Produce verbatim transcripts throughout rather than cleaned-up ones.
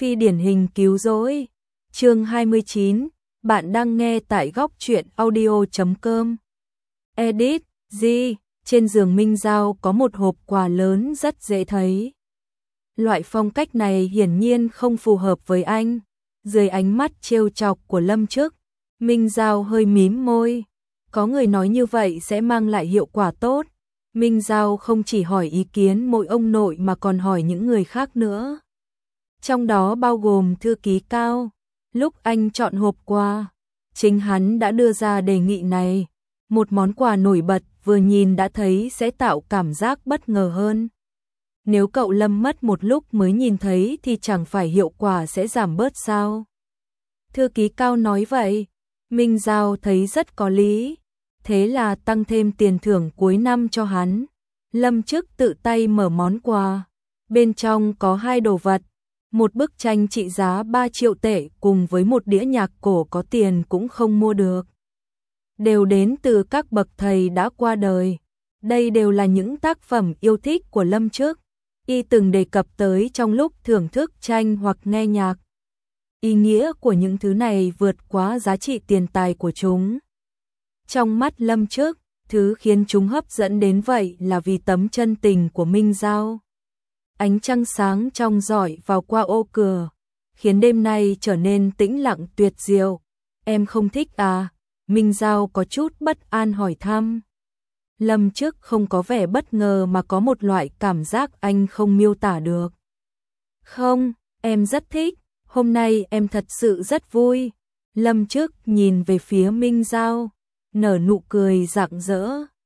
Phi điển hình cứu rỗi. Chương hai mươi chín, bạn đang nghe tại góc truyện audio chấm com. Edit, G, trên giường Minh Giao có một hộp quà lớn rất dễ thấy. Loại phong cách này hiển nhiên không phù hợp với anh. Dưới ánh mắt trêu chọc của Lâm Trức, Minh Giao hơi mím môi. Có người nói như vậy sẽ mang lại hiệu quả tốt. Minh Giao không chỉ hỏi ý kiến mỗi ông nội mà còn hỏi những người khác nữa. Trong đó bao gồm thư ký Cao. Lúc anh chọn hộp quà, chính hắn đã đưa ra đề nghị này. Một món quà nổi bật vừa nhìn đã thấy sẽ tạo cảm giác bất ngờ hơn. Nếu cậu Lâm mất một lúc mới nhìn thấy thì chẳng phải hiệu quả sẽ giảm bớt sao? Thư ký Cao nói vậy, Minh Giao thấy rất có lý. Thế là tăng thêm tiền thưởng cuối năm cho hắn. Lâm Trức tự tay mở món quà. Bên trong có hai đồ vật. Một bức tranh trị giá ba triệu tệ cùng với một đĩa nhạc cổ có tiền cũng không mua được. Đều đến từ các bậc thầy đã qua đời. Đây đều là những tác phẩm yêu thích của Lâm Trức. Y từng đề cập tới trong lúc thưởng thức tranh hoặc nghe nhạc. Ý nghĩa của những thứ này vượt quá giá trị tiền tài của chúng. Trong mắt Lâm Trức, thứ khiến chúng hấp dẫn đến vậy là vì tấm chân tình của Minh Giao. Ánh trăng sáng trong rọi vào qua ô cửa, khiến đêm nay trở nên tĩnh lặng tuyệt diệu. Em không thích à? Minh Giao có chút bất an hỏi thăm. Lâm Trức không có vẻ bất ngờ mà có một loại cảm giác anh không miêu tả được. Không, em rất thích, hôm nay em thật sự rất vui. Lâm Trức nhìn về phía Minh Giao, nở nụ cười rạng rỡ.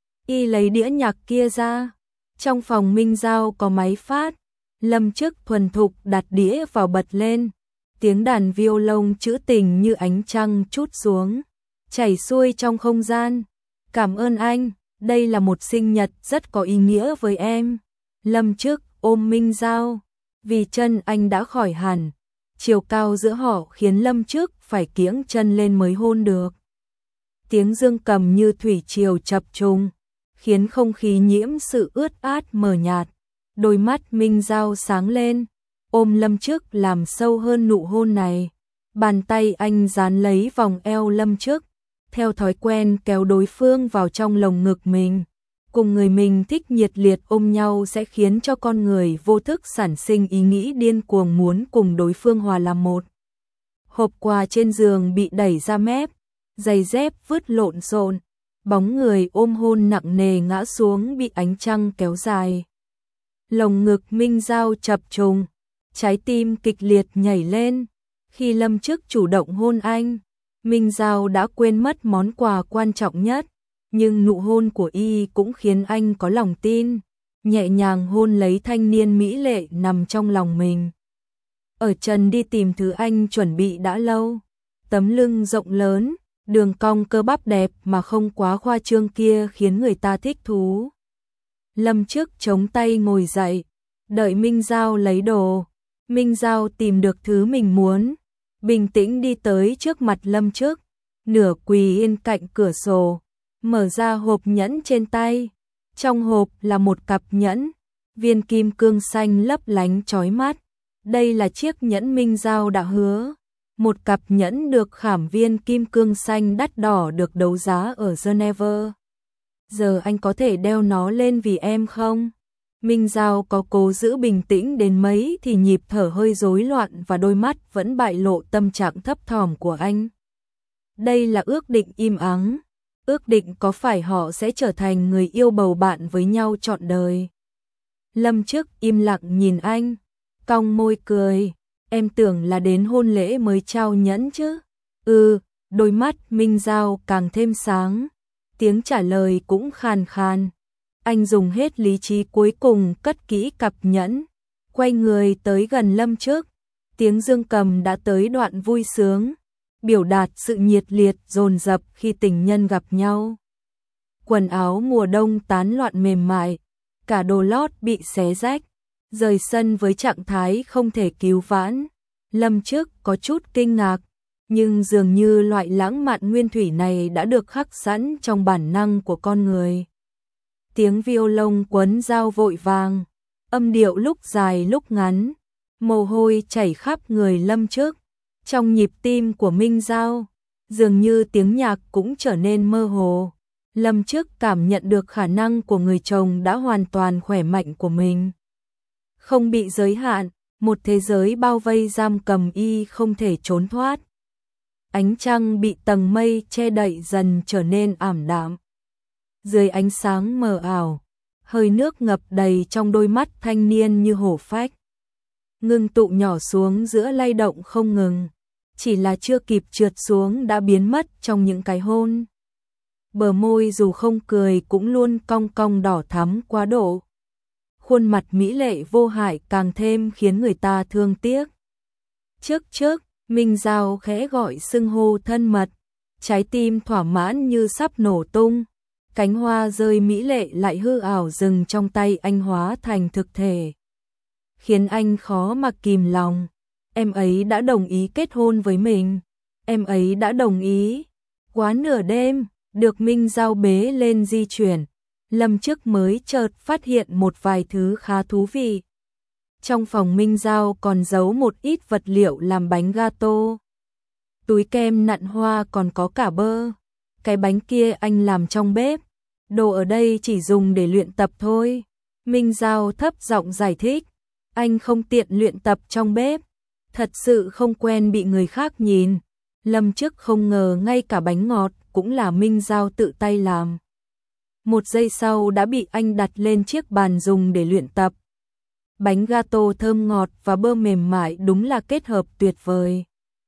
Y lấy đĩa nhạc kia ra. Trong phòng Minh Giao có máy phát. Lâm Trức thuần thục đặt đĩa vào bật lên. Tiếng đàn violon trữ tình như ánh trăng trút xuống, chảy xuôi trong không gian. Cảm ơn anh, đây là một sinh nhật rất có ý nghĩa với em. Lâm Trức ôm Minh Giao, vì chân anh đã khỏi hẳn. Chiều cao giữa họ khiến Lâm Trức phải kiễng chân lên mới hôn được. Tiếng dương cầm như thủy triều chập trùng, khiến không khí nhiễm sự ướt át mờ nhạt. Đôi mắt Minh Giao sáng lên, ôm Lâm Trức làm sâu hơn nụ hôn này. Bàn tay anh dán lấy vòng eo Lâm Trức, theo thói quen kéo đối phương vào trong lồng ngực mình. Cùng người mình thích nhiệt liệt ôm nhau sẽ khiến cho con người vô thức sản sinh ý nghĩ điên cuồng muốn cùng đối phương hòa làm một. Hộp quà trên giường bị đẩy ra mép, giày dép vứt lộn xộn, bóng người ôm hôn nặng nề ngã xuống bị ánh trăng kéo dài. Lồng ngực Minh Giao chập trùng, trái tim kịch liệt nhảy lên. Khi Lâm Trức chủ động hôn anh, Minh Giao đã quên mất món quà quan trọng nhất, nhưng nụ hôn của y cũng khiến anh có lòng tin, nhẹ nhàng hôn lấy thanh niên mỹ lệ nằm trong lòng mình. Ở trần đi tìm thứ anh chuẩn bị đã lâu, tấm lưng rộng lớn, đường cong cơ bắp đẹp mà không quá khoa trương kia khiến người ta thích thú. Lâm Trức chống tay ngồi dậy, đợi Minh Giao lấy đồ. Minh Giao tìm được thứ mình muốn, bình tĩnh đi tới trước mặt Lâm Trức, nửa quỳ yên cạnh cửa sổ, mở ra hộp nhẫn trên tay. Trong hộp là một cặp nhẫn, viên kim cương xanh lấp lánh chói mắt. Đây là chiếc nhẫn Minh Giao đã hứa. Một cặp nhẫn được khảm viên kim cương xanh đắt đỏ được đấu giá ở Geneva. Giờ anh có thể đeo nó lên vì em không? Minh Giao có cố giữ bình tĩnh đến mấy thì nhịp thở hơi rối loạn và đôi mắt vẫn bại lộ tâm trạng thấp thỏm của anh. Đây là ước định im ắng. Ước định có phải họ sẽ trở thành người yêu bầu bạn với nhau trọn đời. Lâm Trức im lặng nhìn anh, cong môi cười. Em tưởng là đến hôn lễ mới trao nhẫn chứ? Ừ, đôi mắt Minh Giao càng thêm sáng. Tiếng trả lời cũng khàn khàn. Anh dùng hết lý trí cuối cùng cất kỹ cặp nhẫn, quay người tới gần Lâm Trức. Tiếng dương cầm đã tới đoạn vui sướng, biểu đạt sự nhiệt liệt dồn dập khi tình nhân gặp nhau. Quần áo mùa đông tán loạn mềm mại, cả đồ lót bị xé rách, rời sân với trạng thái không thể cứu vãn. Lâm Trức có chút kinh ngạc, nhưng dường như loại lãng mạn nguyên thủy này đã được khắc sẵn trong bản năng của con người. Tiếng violon quấn dao vội vàng, âm điệu lúc dài lúc ngắn, Mồ hôi chảy khắp người Lâm Chức. Trong nhịp tim của Minh Giao, dường như tiếng nhạc cũng trở nên mơ hồ. Lâm Chức cảm nhận được khả năng của người chồng đã hoàn toàn khỏe mạnh của mình. Không bị giới hạn, một thế giới bao vây giam cầm y không thể trốn thoát. Ánh trăng bị tầng mây che đậy dần trở nên ảm đạm. Dưới ánh sáng mờ ảo, hơi nước ngập đầy trong đôi mắt thanh niên như hổ phách. Ngưng tụ nhỏ xuống giữa lay động không ngừng, chỉ là chưa kịp trượt xuống đã biến mất trong những cái hôn. Bờ môi dù không cười cũng luôn cong cong đỏ thắm quá độ. Khuôn mặt mỹ lệ vô hại càng thêm khiến người ta thương tiếc. Trước trước, Minh Giao khẽ gọi xưng hô thân mật, trái tim thỏa mãn như sắp nổ tung. Cánh hoa rơi mỹ lệ lại hư ảo dừng trong tay anh hóa thành thực thể, khiến anh khó mà kìm lòng. Em ấy đã đồng ý kết hôn với mình. Em ấy đã đồng ý. Quá nửa đêm, được Minh Giao bế lên di chuyển, Lâm Chức mới chợt phát hiện một vài thứ khá thú vị. Trong phòng Minh Giao còn giấu một ít vật liệu làm bánh gato. Túi kem nặn hoa còn có cả bơ. Cái bánh kia anh làm trong bếp. Đồ ở đây chỉ dùng để luyện tập thôi. Minh Giao thấp giọng giải thích. Anh không tiện luyện tập trong bếp. Thật sự không quen bị người khác nhìn. Lâm Chức không ngờ ngay cả bánh ngọt cũng là Minh Giao tự tay làm. Một giây sau đã bị anh đặt lên chiếc bàn dùng để luyện tập. Bánh gato thơm ngọt và bơ mềm mại đúng là kết hợp tuyệt vời.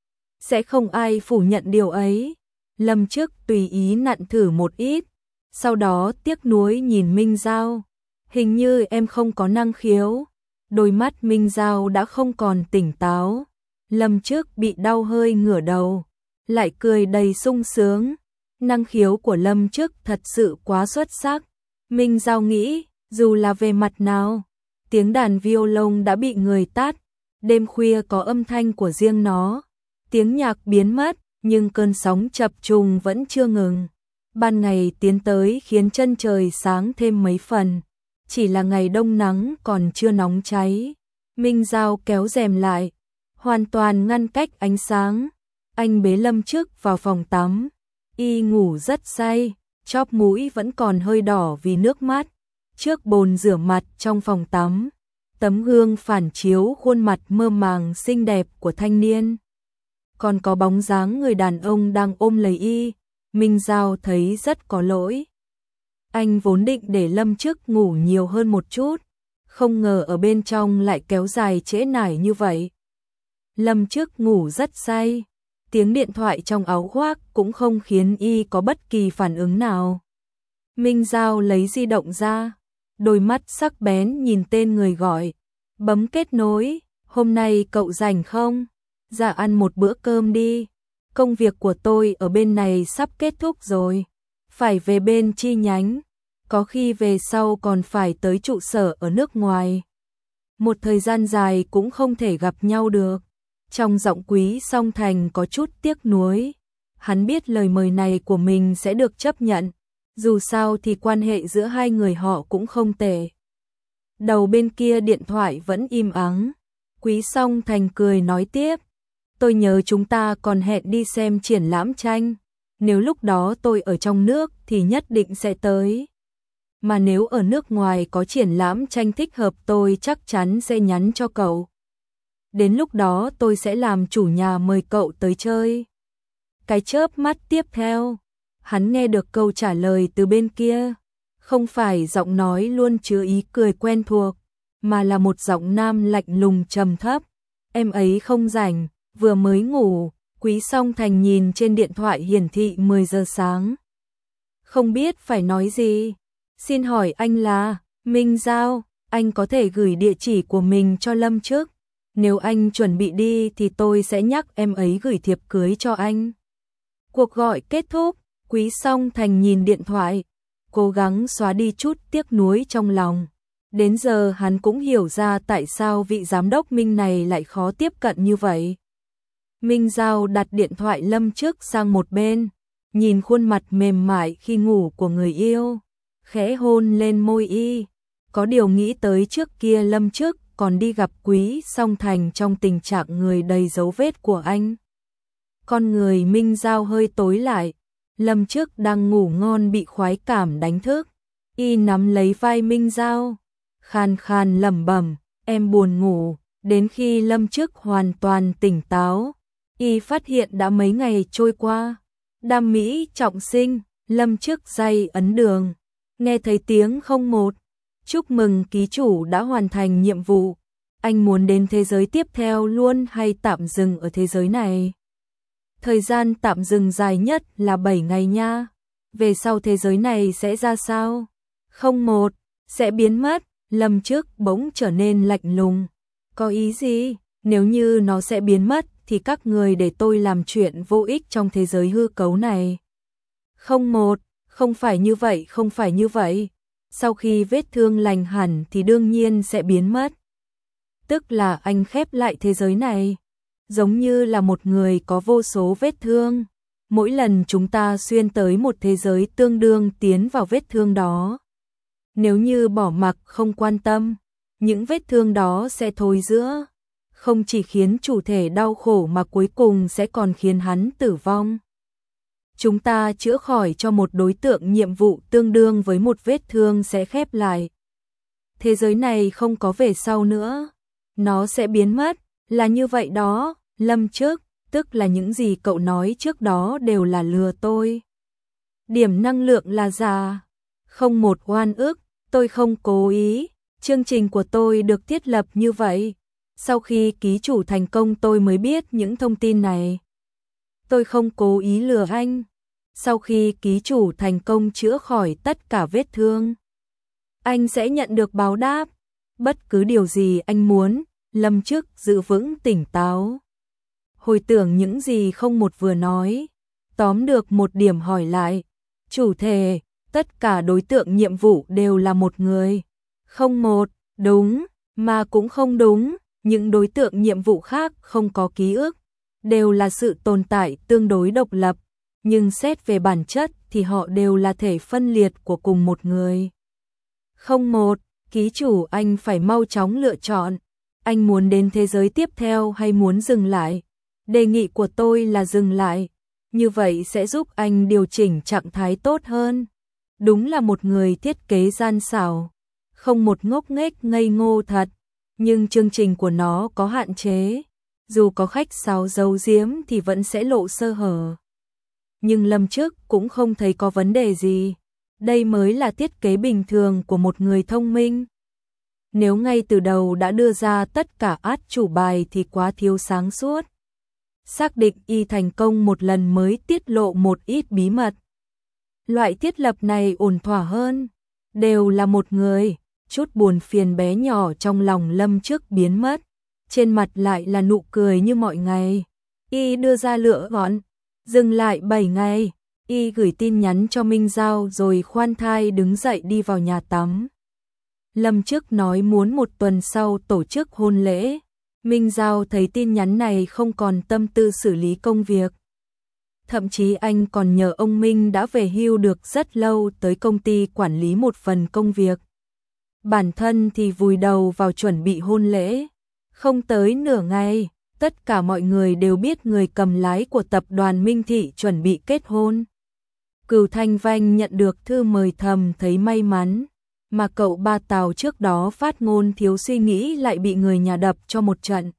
Sẽ không ai phủ nhận điều ấy. Lâm Chức tùy ý nặn thử một ít, sau đó tiếc nuối nhìn Minh Giao. Hình như em không có năng khiếu. Đôi mắt Minh Giao đã không còn tỉnh táo. Lâm Chức bị đau hơi ngửa đầu, lại cười đầy sung sướng. Năng khiếu của Lâm Chức thật sự quá xuất sắc. Minh Giao nghĩ, dù là về mặt nào, tiếng đàn violon đã bị người tắt. Đêm khuya có âm thanh của riêng nó. Tiếng nhạc biến mất, nhưng cơn sóng chập trùng vẫn chưa ngừng. Ban ngày tiến tới khiến chân trời sáng thêm mấy phần. Chỉ là ngày đông nắng còn chưa nóng cháy. Minh Giao kéo rèm lại, hoàn toàn ngăn cách ánh sáng. Anh bế Lâm Chức vào phòng tắm. Y ngủ rất say, chóp mũi vẫn còn hơi đỏ vì nước mắt. Trước bồn rửa mặt trong phòng tắm, tấm gương phản chiếu khuôn mặt mơ màng xinh đẹp của thanh niên. Còn có bóng dáng người đàn ông đang ôm lấy y. Minh Giao thấy rất có lỗi. Anh vốn định để Lâm Chức ngủ nhiều hơn một chút, không ngờ ở bên trong lại kéo dài trễ nải như vậy. Lâm Chức ngủ rất say, tiếng điện thoại trong áo khoác cũng không khiến y có bất kỳ phản ứng nào. Minh Giao lấy di động ra, đôi mắt sắc bén nhìn tên người gọi, bấm kết nối. Hôm nay cậu rảnh không? Dạ ăn một bữa cơm đi. Công việc của tôi ở bên này sắp kết thúc rồi. Phải về bên chi nhánh. Có khi về sau còn phải tới trụ sở ở nước ngoài. Một thời gian dài cũng không thể gặp nhau được. Trong giọng Quý Song Thành có chút tiếc nuối. Hắn biết lời mời này của mình sẽ được chấp nhận. Dù sao thì quan hệ giữa hai người họ cũng không tệ. Đầu bên kia điện thoại vẫn im ắng. Quý Song Thành cười nói tiếp. Tôi nhớ chúng ta còn hẹn đi xem triển lãm tranh. Nếu lúc đó tôi ở trong nước thì nhất định sẽ tới. Mà nếu ở nước ngoài có triển lãm tranh thích hợp tôi chắc chắn sẽ nhắn cho cậu. Đến lúc đó tôi sẽ làm chủ nhà mời cậu tới chơi. Cái chớp mắt tiếp theo, hắn nghe được câu trả lời từ bên kia. Không phải giọng nói luôn chứa ý cười quen thuộc, mà là một giọng nam lạnh lùng trầm thấp. Em ấy không rảnh, vừa mới ngủ. Quý Song Thành nhìn trên điện thoại hiển thị mười giờ sáng. Không biết phải nói gì. Xin hỏi anh là Minh Giao, anh có thể gửi địa chỉ của mình cho Lâm Chức. Nếu anh chuẩn bị đi thì tôi sẽ nhắc em ấy gửi thiệp cưới cho anh. Cuộc gọi kết thúc, Quý Song Thành nhìn điện thoại, cố gắng xóa đi chút tiếc nuối trong lòng. Đến giờ hắn cũng hiểu ra tại sao vị giám đốc Minh này lại khó tiếp cận như vậy. Minh Giao đặt điện thoại Lâm Chức sang một bên, nhìn khuôn mặt mềm mại khi ngủ của người yêu, khẽ hôn lên môi y. Có điều nghĩ tới trước kia Lâm Chức còn đi gặp Quý Song Thành trong tình trạng người đầy dấu vết của anh. Con người Minh Giao hơi tối lại, Lâm Trước đang ngủ ngon bị khoái cảm đánh thức, y nắm lấy vai Minh Giao, khan khan lẩm bẩm, em buồn ngủ, đến khi Lâm Trước hoàn toàn tỉnh táo, y phát hiện đã mấy ngày trôi qua, đam mỹ trọng sinh, Lâm Trước dây ấn đường, nghe thấy tiếng không một, chúc mừng ký chủ đã hoàn thành nhiệm vụ, anh muốn đến thế giới tiếp theo luôn hay tạm dừng ở thế giới này? Thời gian tạm dừng dài nhất là bảy ngày nha. Về sau thế giới này sẽ ra sao? Không một, sẽ biến mất. Lâm Trước bỗng trở nên lạnh lùng. Có ý gì? Nếu như nó sẽ biến mất thì các người để tôi làm chuyện vô ích trong thế giới hư cấu này. Không một, không phải như vậy, không phải như vậy. Sau khi vết thương lành hẳn thì đương nhiên sẽ biến mất. Tức là anh khép lại thế giới này. Giống như là một người có vô số vết thương. Mỗi lần chúng ta xuyên tới một thế giới tương đương tiến vào vết thương đó. Nếu như bỏ mặc không quan tâm, những vết thương đó sẽ thối rữa. Không chỉ khiến chủ thể đau khổ mà cuối cùng sẽ còn khiến hắn tử vong. Chúng ta chữa khỏi cho một đối tượng nhiệm vụ tương đương với một vết thương sẽ khép lại. Thế giới này không có về sau nữa. Nó sẽ biến mất. Là như vậy đó, Lâm Trước, tức là những gì cậu nói trước đó đều là lừa tôi. Điểm năng lượng là giả. Không một oan ức, tôi không cố ý. Chương trình của tôi được thiết lập như vậy. Sau khi ký chủ thành công tôi mới biết những thông tin này. Tôi không cố ý lừa anh. Sau khi ký chủ thành công chữa khỏi tất cả vết thương, anh sẽ nhận được báo đáp. Bất cứ điều gì anh muốn. Lâm Trước giữ vững tỉnh táo. Hồi tưởng những gì không một vừa nói. Tóm được một điểm hỏi lại. Chủ thể, tất cả đối tượng nhiệm vụ đều là một người. Không một, đúng, mà cũng không đúng. Những đối tượng nhiệm vụ khác không có ký ức. Đều là sự tồn tại tương đối độc lập. Nhưng xét về bản chất thì họ đều là thể phân liệt của cùng một người. Không một, ký chủ anh phải mau chóng lựa chọn. Anh muốn đến thế giới tiếp theo hay muốn dừng lại? Đề nghị của tôi là dừng lại. Như vậy sẽ giúp anh điều chỉnh trạng thái tốt hơn. Đúng là một người thiết kế gian xảo. Không một ngốc nghếch ngây ngô thật. Nhưng chương trình của nó có hạn chế. Dù có khách sáo giấu giếm thì vẫn sẽ lộ sơ hở. Nhưng Lâm Trước cũng không thấy có vấn đề gì. Đây mới là thiết kế bình thường của một người thông minh. Nếu ngay từ đầu đã đưa ra tất cả át chủ bài thì quá thiếu sáng suốt. Xác định y thành công một lần mới tiết lộ một ít bí mật. Loại thiết lập này ổn thỏa hơn. Đều là một người, chút buồn phiền bé nhỏ trong lòng Lâm Trước biến mất. Trên mặt lại là nụ cười như mọi ngày. Y đưa ra lựa gọn. Dừng lại bảy ngày. Y gửi tin nhắn cho Minh Giao rồi khoan thai đứng dậy đi vào nhà tắm. Lâm Trước nói muốn một tuần sau tổ chức hôn lễ. Minh Giao thấy tin nhắn này không còn tâm tư xử lý công việc. Thậm chí anh còn nhờ ông Minh đã về hưu được rất lâu tới công ty quản lý một phần công việc. Bản thân thì vùi đầu vào chuẩn bị hôn lễ. Không tới nửa ngày, tất cả mọi người đều biết người cầm lái của tập đoàn Minh Thị chuẩn bị kết hôn. Cửu Thanh Vanh nhận được thư mời thầm thấy may mắn. Mà cậu ba Tào trước đó phát ngôn thiếu suy nghĩ lại bị người nhà đập cho một trận.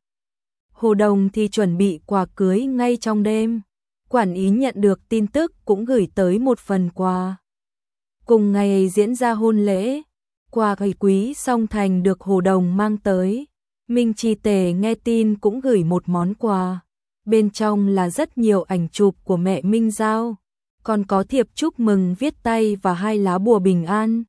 Hồ Đồng thì chuẩn bị quà cưới ngay trong đêm. Quản ý nhận được tin tức cũng gửi tới một phần quà. Cùng ngày diễn ra hôn lễ, quà gầy Quý Song Thành được Hồ Đồng mang tới. Minh Chi Tề nghe tin cũng gửi một món quà. Bên trong là rất nhiều ảnh chụp của mẹ Minh Giao. Còn có thiệp chúc mừng viết tay và hai lá bùa bình an.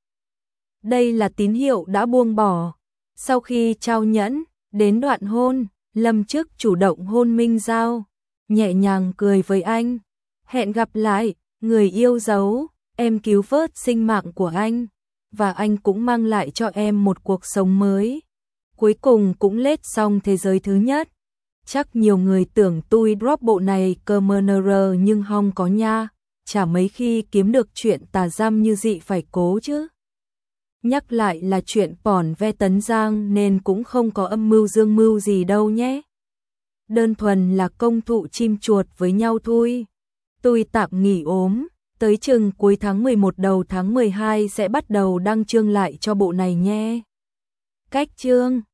Đây là tín hiệu đã buông bỏ. Sau khi trao nhẫn, đến đoạn hôn, Lâm Trước chủ động hôn Minh Giao, nhẹ nhàng cười với anh. Hẹn gặp lại, người yêu dấu, em cứu vớt sinh mạng của anh, và anh cũng mang lại cho em một cuộc sống mới. Cuối cùng cũng lết xong thế giới thứ nhất. Chắc nhiều người tưởng tôi drop bộ này cơ mờ nờ rờ nhưng không có nha. Chả mấy khi kiếm được chuyện tà dăm như dị phải cố chứ. Nhắc lại là chuyện Pỏn ve Tấn Giang nên cũng không có âm mưu dương mưu gì đâu nhé. Đơn thuần là công thụ chim chuột với nhau thôi. Tôi tạm nghỉ ốm, tới chừng cuối tháng mười một đầu tháng mười hai sẽ bắt đầu đăng chương lại cho bộ này nhé. Cách chương